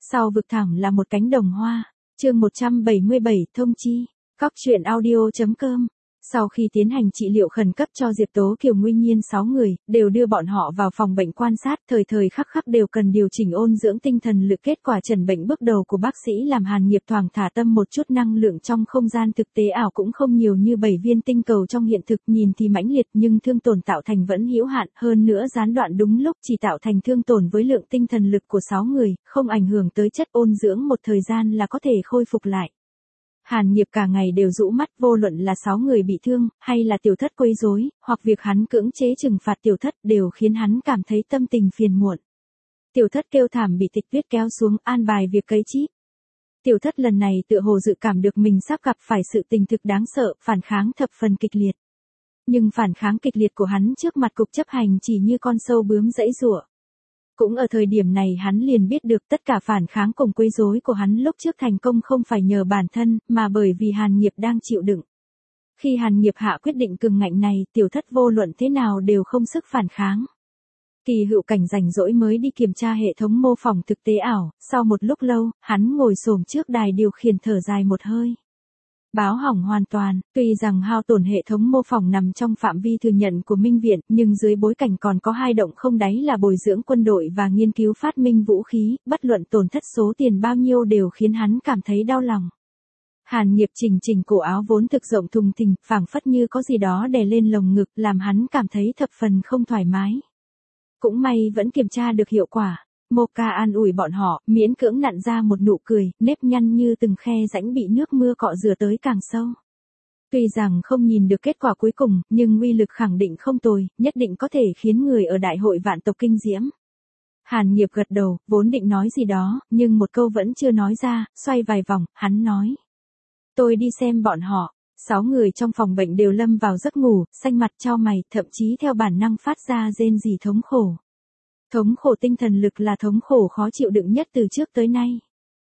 Sau vực thẳm là một cánh đồng hoa. Chương 177 thông chi. Cóc truyện audio.com. Sau khi tiến hành trị liệu khẩn cấp cho Diệp Tố Kiều Nguy Nhiên 6 người, đều đưa bọn họ vào phòng bệnh quan sát, thời thời khắc khắc đều cần điều chỉnh ôn dưỡng tinh thần lực. Kết quả trần bệnh bước đầu của bác sĩ làm Hàn Nghiệp thoảng thả tâm một chút. Năng lượng trong không gian thực tế ảo cũng không nhiều như 7 viên tinh cầu trong hiện thực, nhìn thì mãnh liệt nhưng thương tổn tạo thành vẫn hữu hạn, hơn nữa gián đoạn đúng lúc chỉ tạo thành thương tổn với lượng tinh thần lực của 6 người, không ảnh hưởng tới chất ôn dưỡng, một thời gian là có thể khôi phục lại. Hàn Nghiệp cả ngày đều rũ mắt, vô luận là 6 người bị thương, hay là Tiểu Thất quấy rối, hoặc việc hắn cưỡng chế trừng phạt Tiểu Thất đều khiến hắn cảm thấy tâm tình phiền muộn. Tiểu Thất kêu thảm bị Tịch Tuyết kéo xuống an bài việc cấy chip. Tiểu Thất lần này tựa hồ dự cảm được mình sắp gặp phải sự tình thực đáng sợ, phản kháng thập phần kịch liệt. Nhưng phản kháng kịch liệt của hắn trước mặt cục chấp hành chỉ như con sâu bướm giãy giụa. Cũng ở thời điểm này hắn liền biết được tất cả phản kháng cùng quấy rối của hắn lúc trước thành công không phải nhờ bản thân, mà bởi vì Hàn Nghiệp đang chịu đựng. Khi Hàn Nghiệp hạ quyết định cường ngạnh này, Tiểu Thất vô luận thế nào đều không sức phản kháng. Kỳ Hữu Cảnh rảnh rỗi mới đi kiểm tra hệ thống mô phỏng thực tế ảo, sau một lúc lâu, hắn ngồi xổm trước đài điều khiển thở dài một hơi. Báo hỏng hoàn toàn, tuy rằng hao tổn hệ thống mô phỏng nằm trong phạm vi thừa nhận của Minh Viện, nhưng dưới bối cảnh còn có 2 động không đáy là bồi dưỡng quân đội và nghiên cứu phát minh vũ khí, bất luận tổn thất số tiền bao nhiêu đều khiến hắn cảm thấy đau lòng. Hàn Nghiệp chỉnh cổ áo vốn thực rộng thùng thình, phảng phất như có gì đó đè lên lồng ngực, làm hắn cảm thấy thập phần không thoải mái. Cũng may vẫn kiểm tra được hiệu quả. Moka an ủi bọn họ, miễn cưỡng nặn ra một nụ cười, nếp nhăn như từng khe rãnh bị nước mưa cọ rửa tới càng sâu. Tuy rằng không nhìn được kết quả cuối cùng, nhưng uy lực khẳng định không tồi, nhất định có thể khiến người ở đại hội vạn tộc kinh diễm. Hàn Nghiệp gật đầu, vốn định nói gì đó, nhưng một câu vẫn chưa nói ra, xoay vài vòng, hắn nói. Tôi đi xem bọn họ. 6 người trong phòng bệnh đều lâm vào giấc ngủ, xanh mặt chau mày, thậm chí theo bản năng phát ra rên rỉ thống khổ. Thống khổ tinh thần lực là thống khổ khó chịu đựng nhất từ trước tới nay.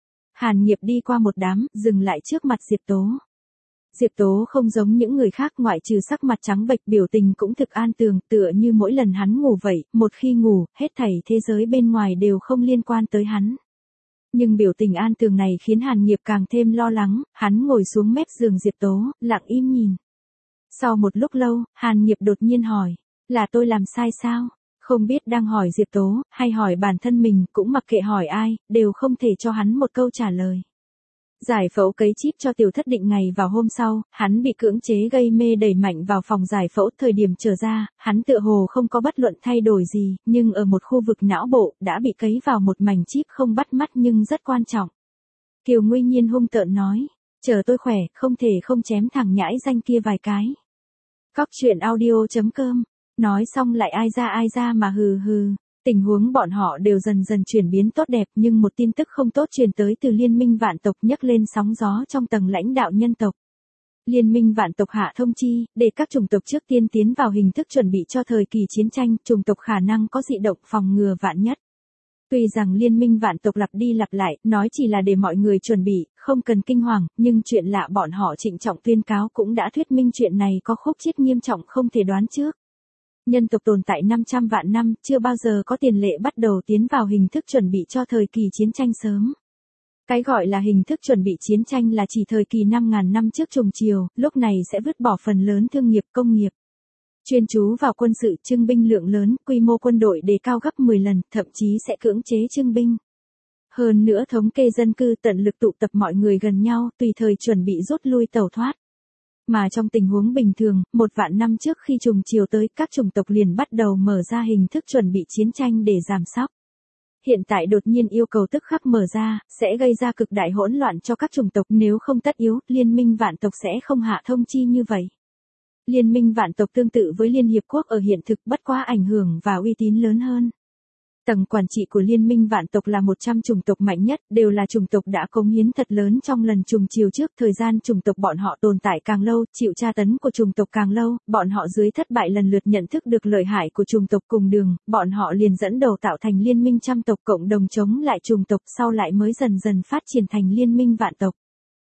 Hàn Nghiệp đi qua một đám, dừng lại trước mặt Diệp Tố. Diệp Tố không giống những người khác, ngoại trừ sắc mặt trắng bệch, biểu tình cũng thực an tường, tựa như mỗi lần hắn ngủ vậy, một khi ngủ, hết thảy thế giới bên ngoài đều không liên quan tới hắn. Nhưng biểu tình an tường này khiến Hàn Nghiệp càng thêm lo lắng, hắn ngồi xuống mép giường Diệp Tố, lặng im nhìn. Sau một lúc lâu, Hàn Nghiệp đột nhiên hỏi, là tôi làm sai sao? Không biết đang hỏi Diệp Tố, hay hỏi bản thân mình, cũng mặc kệ hỏi ai, đều không thể cho hắn một câu trả lời. Giải phẫu cấy chip cho Tiểu Thất định ngày vào hôm sau, hắn bị cưỡng chế gây mê đẩy mạnh vào phòng giải phẫu. Thời điểm trở ra, hắn tựa hồ không có bất luận thay đổi gì, nhưng ở một khu vực não bộ, đã bị cấy vào một mảnh chip không bắt mắt nhưng rất quan trọng. Kiều Nguy Nhiên hung tợn nói, chờ tôi khỏe, không thể không chém thằng nhãi danh kia vài cái. Cóc truyện audio.com. Nói xong lại ai ra mà hừ hừ. Tình huống bọn họ đều dần dần chuyển biến tốt đẹp, nhưng một tin tức không tốt truyền tới từ Liên minh vạn tộc nhấc lên sóng gió trong tầng lãnh đạo nhân tộc. Liên minh vạn tộc hạ thông chi, để các chủng tộc trước tiên tiến vào hình thức chuẩn bị cho thời kỳ chiến tranh, chủng tộc khả năng có dị động phòng ngừa vạn nhất. Tuy rằng Liên minh vạn tộc lặp đi lặp lại, nói chỉ là để mọi người chuẩn bị, không cần kinh hoàng, nhưng chuyện lạ bọn họ trịnh trọng tuyên cáo cũng đã thuyết minh chuyện này có khúc chiết nghiêm trọng không thể đoán trước. Nhân tộc tồn tại 500 vạn năm, chưa bao giờ có tiền lệ bắt đầu tiến vào hình thức chuẩn bị cho thời kỳ chiến tranh sớm. Cái gọi là hình thức chuẩn bị chiến tranh là chỉ thời kỳ 5.000 năm trước Trùng Triều, lúc này sẽ vứt bỏ phần lớn thương nghiệp công nghiệp. Chuyên chú vào quân sự, trưng binh lượng lớn, quy mô quân đội đề cao gấp 10 lần, thậm chí sẽ cưỡng chế trưng binh. Hơn nữa thống kê dân cư, tận lực tụ tập mọi người gần nhau, tùy thời chuẩn bị rút lui tẩu thoát. Mà trong tình huống bình thường, 1 vạn năm trước khi Trùng Triều tới, các chủng tộc liền bắt đầu mở ra hình thức chuẩn bị chiến tranh để giảm sóc. Hiện tại đột nhiên yêu cầu tức khắc mở ra, sẽ gây ra cực đại hỗn loạn cho các chủng tộc, nếu không tất yếu, Liên minh vạn tộc sẽ không hạ thông chi như vậy. Liên minh vạn tộc tương tự với Liên Hiệp Quốc ở hiện thực, bất quá ảnh hưởng và uy tín lớn hơn. Tầng quản trị của Liên minh vạn tộc là 100 chủng tộc mạnh nhất, đều là chủng tộc đã cống hiến thật lớn trong lần Trùng Triều trước. Thời gian chủng tộc bọn họ tồn tại càng lâu, chịu tra tấn của chủng tộc càng lâu, bọn họ dưới thất bại lần lượt nhận thức được lợi hại của chủng tộc cùng đường, bọn họ liền dẫn đầu tạo thành liên minh trăm tộc cộng đồng chống lại chủng tộc, sau lại mới dần dần phát triển thành Liên minh vạn tộc.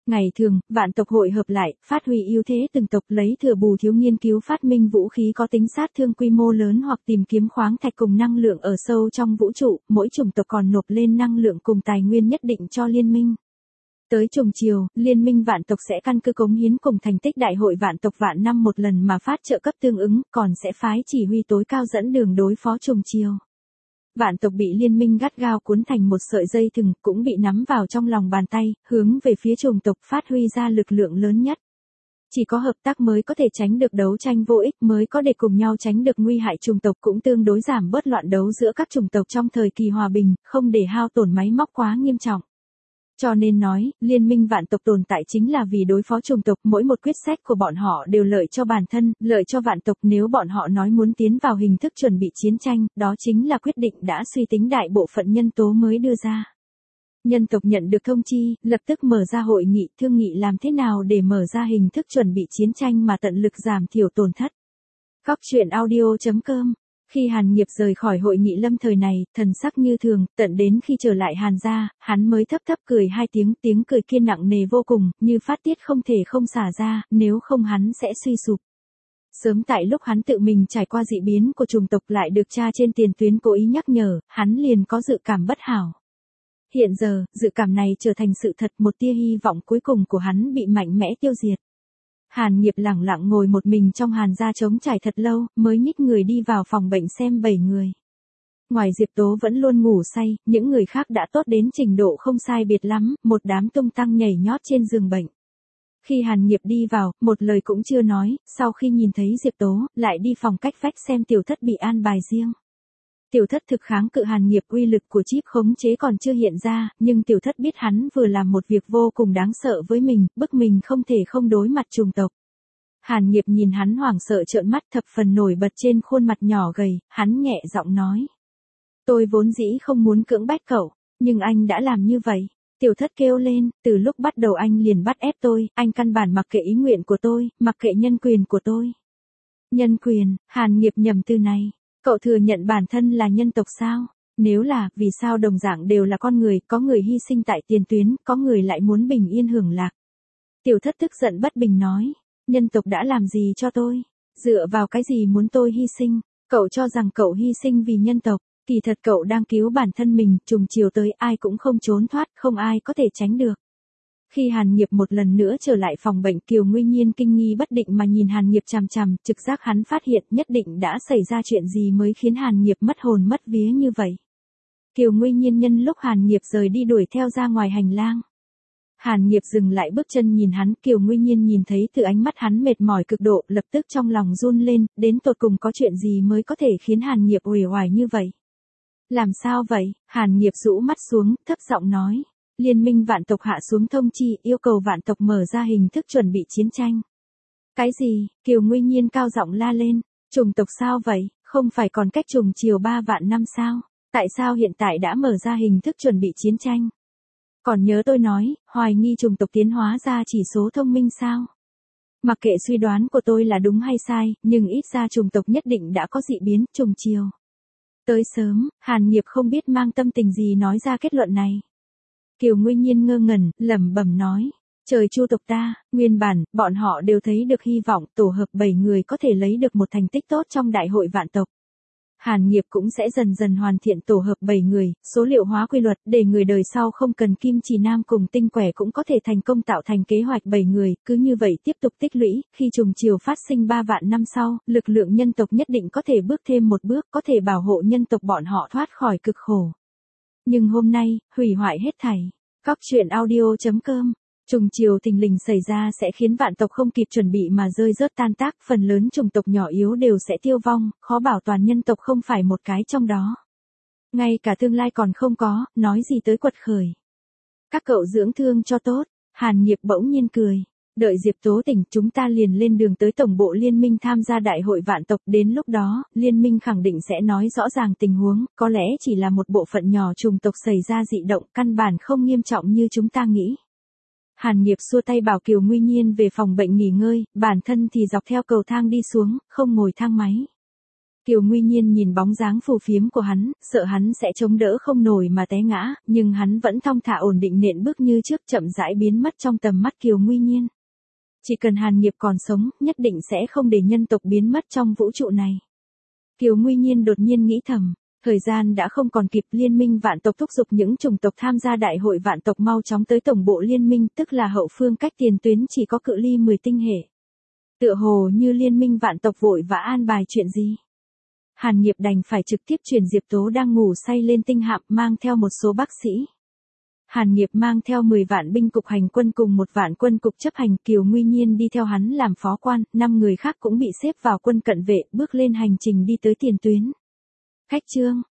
Ngày thường, vạn tộc hội hợp lại, phát huy ưu thế từng tộc lấy thừa bù thiếu nghiên cứu phát minh vũ khí có tính sát thương quy mô lớn hoặc tìm kiếm khoáng thạch cùng năng lượng ở sâu trong vũ trụ, mỗi chủng tộc còn nộp lên năng lượng cùng tài nguyên nhất định cho liên minh. Tới trùng chiều, liên minh vạn tộc sẽ căn cứ cống hiến cùng thành tích đại hội vạn tộc vạn năm một lần mà phát trợ cấp tương ứng, còn sẽ phái chỉ huy tối cao dẫn đường đối phó trùng chiều. Vạn tộc bị liên minh gắt gao cuốn thành một sợi dây thừng, cũng bị nắm vào trong lòng bàn tay, hướng về phía chủng tộc phát huy ra lực lượng lớn nhất. Chỉ có hợp tác mới có thể tránh được đấu tranh vô ích, mới có để cùng nhau tránh được nguy hại chủng tộc, cũng tương đối giảm bớt loạn đấu giữa các chủng tộc trong thời kỳ hòa bình, không để hao tổn máy móc quá nghiêm trọng. Cho nên nói, liên minh vạn tộc tồn tại chính là vì đối phó chủng tộc, mỗi một quyết sách của bọn họ đều lợi cho bản thân, lợi cho vạn tộc. Nếu bọn họ nói muốn tiến vào hình thức chuẩn bị chiến tranh, đó chính là quyết định đã suy tính đại bộ phận nhân tố mới đưa ra. Nhân tộc nhận được thông chi, lập tức mở ra hội nghị thương nghị làm thế nào để mở ra hình thức chuẩn bị chiến tranh mà tận lực giảm thiểu tổn thất. Góc truyện audio.com. Khi Hàn Nghiệp rời khỏi hội nghị lâm thời này, thần sắc như thường, tận đến khi trở lại Hàn gia, hắn mới thấp thấp cười hai tiếng, tiếng cười kia nặng nề vô cùng, như phát tiết không thể không xả ra, nếu không hắn sẽ suy sụp. Sớm tại lúc hắn tự mình trải qua dị biến của chủng tộc lại được cha trên tiền tuyến cố ý nhắc nhở, hắn liền có dự cảm bất hảo. Hiện giờ, dự cảm này trở thành sự thật, một tia hy vọng cuối cùng của hắn bị mạnh mẽ tiêu diệt. Hàn Nghiệp lẳng lặng ngồi một mình trong Hàn gia trống trải thật lâu, mới nhích người đi vào phòng bệnh xem 7 người. Ngoài Diệp Tố vẫn luôn ngủ say, những người khác đã tốt đến trình độ không sai biệt lắm, một đám tung tăng nhảy nhót trên giường bệnh. Khi Hàn Nghiệp đi vào, một lời cũng chưa nói, sau khi nhìn thấy Diệp Tố, lại đi phòng cách vách xem tiểu thất bị an bài riêng. Tiểu thất thực kháng cự Hàn Nghiệp, uy lực của chip khống chế còn chưa hiện ra, nhưng tiểu thất biết hắn vừa làm một việc vô cùng đáng sợ với mình, bức mình không thể không đối mặt chủng tộc. Hàn Nghiệp nhìn hắn hoảng sợ trợn mắt, thập phần nổi bật trên khuôn mặt nhỏ gầy, hắn nhẹ giọng nói. Tôi vốn dĩ không muốn cưỡng bách cậu, nhưng anh đã làm như vậy. Tiểu thất kêu lên, từ lúc bắt đầu anh liền bắt ép tôi, anh căn bản mặc kệ ý nguyện của tôi, mặc kệ nhân quyền của tôi. Nhân quyền, Hàn Nghiệp nhầm từ này. Cậu thừa nhận bản thân là nhân tộc sao? Nếu là, vì sao đồng dạng đều là con người, có người hy sinh tại tiền tuyến, có người lại muốn bình yên hưởng lạc. Tiểu thất tức giận bất bình nói, nhân tộc đã làm gì cho tôi? Dựa vào cái gì muốn tôi hy sinh? Cậu cho rằng cậu hy sinh vì nhân tộc, kỳ thật cậu đang cứu bản thân mình, trùng chiều tới ai cũng không trốn thoát, không ai có thể tránh được. Khi Hàn Nghiệp một lần nữa trở lại phòng bệnh, Kiều Nguy Nhiên kinh nghi bất định mà nhìn Hàn Nghiệp chằm chằm, trực giác hắn phát hiện nhất định đã xảy ra chuyện gì mới khiến Hàn Nghiệp mất hồn mất vía như vậy. Kiều Nguy Nhiên nhân lúc Hàn Nghiệp rời đi đuổi theo ra ngoài hành lang. Hàn Nghiệp dừng lại bước chân nhìn hắn, Kiều Nguy Nhiên nhìn thấy từ ánh mắt hắn mệt mỏi cực độ, lập tức trong lòng run lên, đến tột cùng có chuyện gì mới có thể khiến Hàn Nghiệp uể oải như vậy. Làm sao vậy? Hàn Nghiệp rũ mắt xuống, thấp giọng nói. Liên minh vạn tộc hạ xuống thông chi, yêu cầu vạn tộc mở ra hình thức chuẩn bị chiến tranh. Cái gì? Kiều Nguy Nhiên cao giọng la lên. Chủng tộc sao vậy? Không phải còn cách trùng chiều 3 vạn năm sao? Tại sao hiện tại đã mở ra hình thức chuẩn bị chiến tranh? Còn nhớ tôi nói, hoài nghi chủng tộc tiến hóa ra chỉ số thông minh sao? Mặc kệ suy đoán của tôi là đúng hay sai, nhưng ít ra chủng tộc nhất định đã có dị biến, trùng chiều. Tới sớm, Hàn Nghiệp không biết mang tâm tình gì nói ra kết luận này. Kiều Nguy Nhiên ngơ ngẩn, lẩm bẩm nói, trời Chu tộc ta, nguyên bản, bọn họ đều thấy được hy vọng tổ hợp 7 người có thể lấy được một thành tích tốt trong đại hội vạn tộc. Hàn Nghiệp cũng sẽ dần dần hoàn thiện tổ hợp 7 người, số liệu hóa quy luật để người đời sau không cần Kim Chỉ Nam cùng Tinh Quẻ cũng có thể thành công tạo thành kế hoạch 7 người, cứ như vậy tiếp tục tích lũy, khi trùng chiều phát sinh 3 vạn năm sau, lực lượng nhân tộc nhất định có thể bước thêm một bước, có thể bảo hộ nhân tộc bọn họ thoát khỏi cực khổ. Nhưng hôm nay, hủy hoại hết thảy. Góc truyện audio.com. Trùng chiều thình lình xảy ra sẽ khiến vạn tộc không kịp chuẩn bị mà rơi rớt tan tác, phần lớn chủng tộc nhỏ yếu đều sẽ tiêu vong, khó bảo toàn nhân tộc không phải một cái trong đó. Ngay cả tương lai còn không có, nói gì tới quật khởi. Các cậu dưỡng thương cho tốt, Hàn Nghiệp bỗng nhiên cười. Đợi Diệp Tố tỉnh, chúng ta liền lên đường tới tổng bộ liên minh tham gia đại hội vạn tộc, đến lúc đó, liên minh khẳng định sẽ nói rõ ràng tình huống, có lẽ chỉ là một bộ phận nhỏ chủng tộc xảy ra dị động, căn bản không nghiêm trọng như chúng ta nghĩ. Hàn Nghiệp xua tay bảo Kiều Nguy Nhiên về phòng bệnh nghỉ ngơi, bản thân thì dọc theo cầu thang đi xuống, không ngồi thang máy. Kiều Nguy Nhiên nhìn bóng dáng phù phiếm của hắn, sợ hắn sẽ chống đỡ không nổi mà té ngã, nhưng hắn vẫn thong thả ổn định nện bước như trước, chậm rãi biến mất trong tầm mắt Kiều Nguy Nhiên. Chỉ cần Hàn Nghiệp còn sống, nhất định sẽ không để nhân tộc biến mất trong vũ trụ này. Kiều Nguy Nhiên đột nhiên nghĩ thầm, thời gian đã không còn kịp, liên minh vạn tộc thúc giục những chủng tộc tham gia đại hội vạn tộc mau chóng tới tổng bộ liên minh, tức là hậu phương cách tiền tuyến chỉ có cự ly 10 tinh hệ. Tựa hồ như liên minh vạn tộc vội vã an bài chuyện gì. Hàn Nghiệp đành phải trực tiếp chuyển Diệp Tố đang ngủ say lên tinh hạm, mang theo một số bác sĩ. Hàn Nghiệp mang theo 10 vạn binh cục hành quân cùng 1 vạn quân cục chấp hành, Kiều Nguy Nhiên đi theo hắn làm phó quan, 5 người khác cũng bị xếp vào quân cận vệ, bước lên hành trình đi tới tiền tuyến. Khách trương,